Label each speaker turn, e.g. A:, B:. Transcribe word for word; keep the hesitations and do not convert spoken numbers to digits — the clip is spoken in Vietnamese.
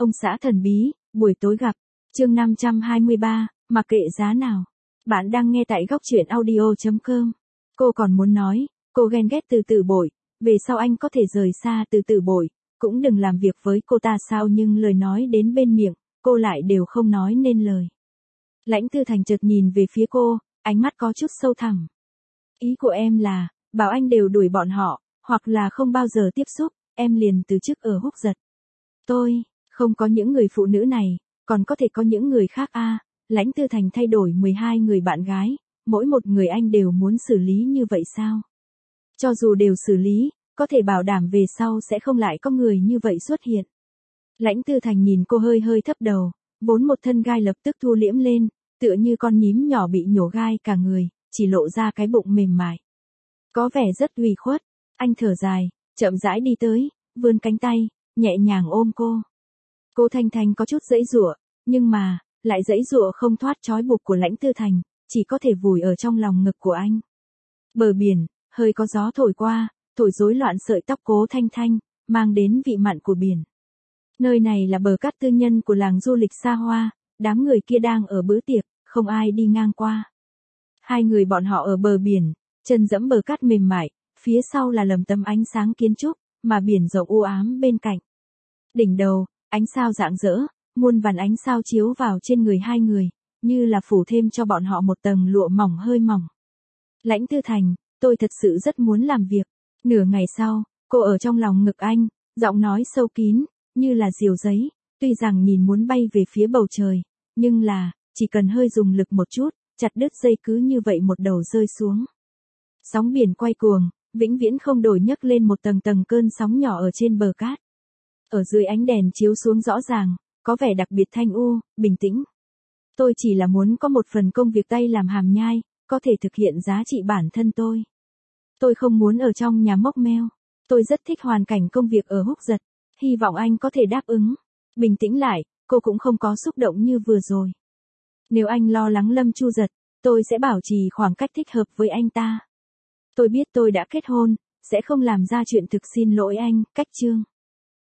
A: Ông xã thần bí, buổi tối gặp. Chương năm trăm hai mươi ba, mặc kệ giá nào. Bạn đang nghe tại góc truyện audio chấm com. Cô còn muốn nói, cô ghen ghét Từ Tử Bội, về sau anh có thể rời xa Từ Tử Bội, cũng đừng làm việc với cô ta sao, nhưng lời nói đến bên miệng, cô lại đều không nói nên lời. Lãnh Tư Thành chợt nhìn về phía cô, ánh mắt có chút sâu thẳm. Ý của em là, bảo anh đều đuổi bọn họ, hoặc là không bao giờ tiếp xúc, em liền từ chức ở Húc Giật. Tôi, không có những người phụ nữ này, còn có thể có những người khác a à, Lãnh Tư Thành thay đổi mười hai người bạn gái, mỗi một người anh đều muốn xử lý như vậy sao? Cho dù đều xử lý, có thể bảo đảm về sau sẽ không lại có người như vậy xuất hiện. Lãnh Tư Thành nhìn cô hơi hơi thấp đầu, vốn một thân gai lập tức thu liễm lên, tựa như con nhím nhỏ bị nhổ gai cả người, chỉ lộ ra cái bụng mềm mại. Có vẻ rất ủy khuất, anh thở dài, chậm rãi đi tới, vươn cánh tay, nhẹ nhàng ôm cô. Cô Thanh Thanh có chút giãy giụa, nhưng mà, lại giãy giụa không thoát trói buộc của Lãnh Tư Thành, chỉ có thể vùi ở trong lòng ngực của anh. Bờ biển, hơi có gió thổi qua, thổi rối loạn sợi tóc Cố Thanh Thanh, mang đến vị mặn của biển. Nơi này là bờ cát tư nhân của làng du lịch xa hoa, đám người kia đang ở bữa tiệc, không ai đi ngang qua. Hai người bọn họ ở bờ biển, chân dẫm bờ cát mềm mại, phía sau là lầm tấm ánh sáng kiến trúc, mà biển rộng u ám bên cạnh. Đỉnh đầu, ánh sao rạng rỡ, muôn vàn ánh sao chiếu vào trên người hai người, như là phủ thêm cho bọn họ một tầng lụa mỏng hơi mỏng. Lãnh Tư Thành, tôi thật sự rất muốn làm việc. Nửa ngày sau, cô ở trong lòng ngực anh, giọng nói sâu kín, như là diều giấy, tuy rằng nhìn muốn bay về phía bầu trời, nhưng là, chỉ cần hơi dùng lực một chút, chặt đứt dây cứ như vậy một đầu rơi xuống. Sóng biển quay cuồng, vĩnh viễn không đổi nhấc lên một tầng tầng cơn sóng nhỏ ở trên bờ cát. Ở dưới ánh đèn chiếu xuống rõ ràng, có vẻ đặc biệt thanh u, bình tĩnh. Tôi chỉ là muốn có một phần công việc tay làm hàm nhai, có thể thực hiện giá trị bản thân tôi. Tôi không muốn ở trong nhà mốc meo. Tôi rất thích hoàn cảnh công việc ở Húc Giật. Hy vọng anh có thể đáp ứng. Bình tĩnh lại, cô cũng không có xúc động như vừa rồi. Nếu anh lo lắng Lâm Chu Giật, tôi sẽ bảo trì khoảng cách thích hợp với anh ta. Tôi biết tôi đã kết hôn, sẽ không làm ra chuyện thực xin lỗi anh, cách chương.